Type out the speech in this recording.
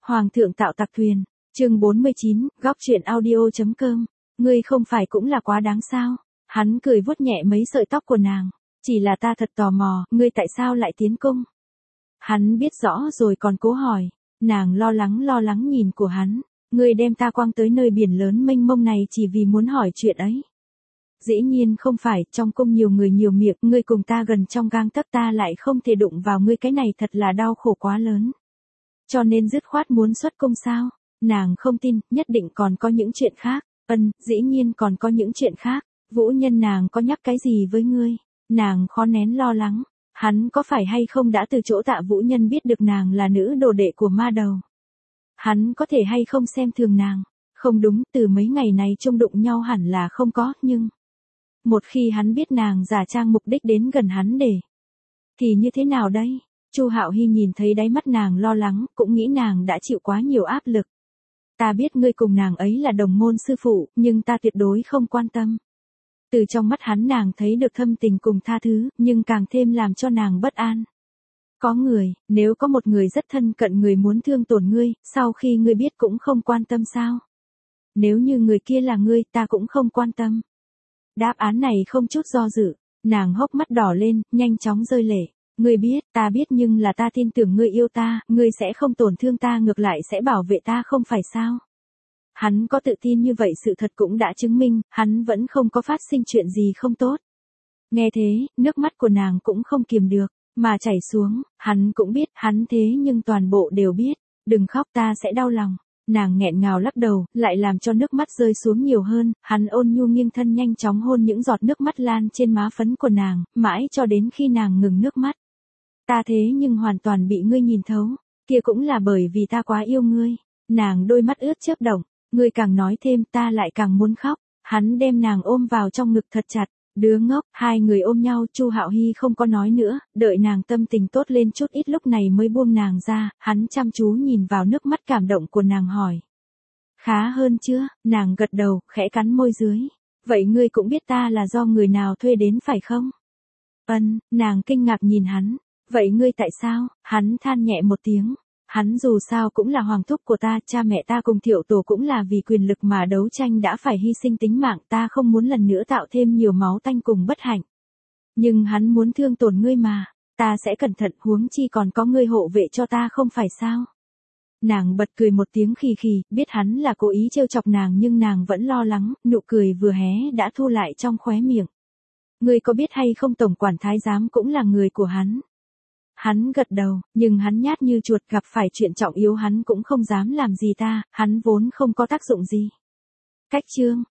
Hoàng thượng tạo tặc thuyền, chương 49, góc truyện audio.com. Ngươi không phải cũng là quá đáng sao? Hắn cười vuốt nhẹ mấy sợi tóc của nàng. Chỉ là ta thật tò mò, ngươi tại sao lại tiến cung? Hắn biết rõ rồi còn cố hỏi. Nàng lo lắng nhìn của hắn. Ngươi đem ta quăng tới nơi biển lớn mênh mông này chỉ vì muốn hỏi chuyện ấy. Dĩ nhiên không phải, trong cung nhiều người nhiều miệng, ngươi cùng ta gần trong gang tấc, ta lại không thể đụng vào ngươi, cái này thật là đau khổ quá lớn. Cho nên dứt khoát muốn xuất cung sao? Nàng không tin, nhất định còn có những chuyện khác. Dĩ nhiên còn có những chuyện khác. Vũ Nhân nàng có nhắc cái gì với ngươi? Nàng khó nén lo lắng. Hắn có phải hay không đã từ chỗ Tạ Vũ Nhân biết được nàng là nữ đồ đệ của ma đầu? Hắn có thể hay không xem thường nàng? Không đúng, từ mấy ngày này chung đụng nhau hẳn là không có, nhưng một khi hắn biết nàng giả trang mục đích đến gần hắn thì như thế nào đây? Chu Hạo Hy nhìn thấy đáy mắt nàng lo lắng, cũng nghĩ nàng đã chịu quá nhiều áp lực. Ta biết ngươi cùng nàng ấy là đồng môn sư phụ, nhưng ta tuyệt đối không quan tâm. Từ trong mắt hắn nàng thấy được thâm tình cùng tha thứ, nhưng càng thêm làm cho nàng bất an. Có người, nếu có một người rất thân cận người muốn thương tổn ngươi, sau khi ngươi biết cũng không quan tâm sao? Nếu như người kia là ngươi, ta cũng không quan tâm. Đáp án này không chút do dự, nàng hốc mắt đỏ lên, nhanh chóng rơi lệ. Ngươi biết, ta biết, nhưng là ta tin tưởng ngươi yêu ta, ngươi sẽ không tổn thương ta, ngược lại sẽ bảo vệ ta, không phải sao? Hắn có tự tin như vậy, sự thật cũng đã chứng minh, hắn vẫn không có phát sinh chuyện gì không tốt. Nghe thế, nước mắt của nàng cũng không kiềm được, mà chảy xuống, hắn cũng biết, hắn thế nhưng toàn bộ đều biết. Đừng khóc, ta sẽ đau lòng. Nàng nghẹn ngào lắc đầu, lại làm cho nước mắt rơi xuống nhiều hơn, hắn ôn nhu nghiêng thân nhanh chóng hôn những giọt nước mắt lan trên má phấn của nàng, mãi cho đến khi nàng ngừng nước mắt. Ta thế nhưng hoàn toàn bị ngươi nhìn thấu, kia cũng là bởi vì ta quá yêu ngươi. Nàng đôi mắt ướt chớp động, ngươi càng nói thêm ta lại càng muốn khóc. Hắn đem nàng ôm vào trong ngực thật chặt. Đứa ngốc, hai người ôm nhau, Chu Hạo Hy không có nói nữa, đợi nàng tâm tình tốt lên chút ít lúc này mới buông nàng ra, hắn chăm chú nhìn vào nước mắt cảm động của nàng hỏi. Khá hơn chưa? Nàng gật đầu, khẽ cắn môi dưới. Vậy ngươi cũng biết ta là do người nào thuê đến phải không? Nàng kinh ngạc nhìn hắn. Vậy ngươi tại sao? Hắn than nhẹ một tiếng. Hắn dù sao cũng là hoàng thúc của ta, cha mẹ ta cùng Thiệu Tổ cũng là vì quyền lực mà đấu tranh đã phải hy sinh tính mạng, ta không muốn lần nữa tạo thêm nhiều máu tanh cùng bất hạnh. Nhưng hắn muốn thương tổn ngươi mà, ta sẽ cẩn thận, huống chi còn có ngươi hộ vệ cho ta, không phải sao? Nàng bật cười một tiếng khì khì, biết hắn là cố ý trêu chọc nàng nhưng nàng vẫn lo lắng, nụ cười vừa hé đã thu lại trong khóe miệng. Ngươi có biết hay không, tổng quản thái giám cũng là người của hắn. Hắn gật đầu, nhưng hắn nhát như chuột, gặp phải chuyện trọng yếu hắn cũng không dám làm gì ta, hắn vốn không có tác dụng gì. Cách chương,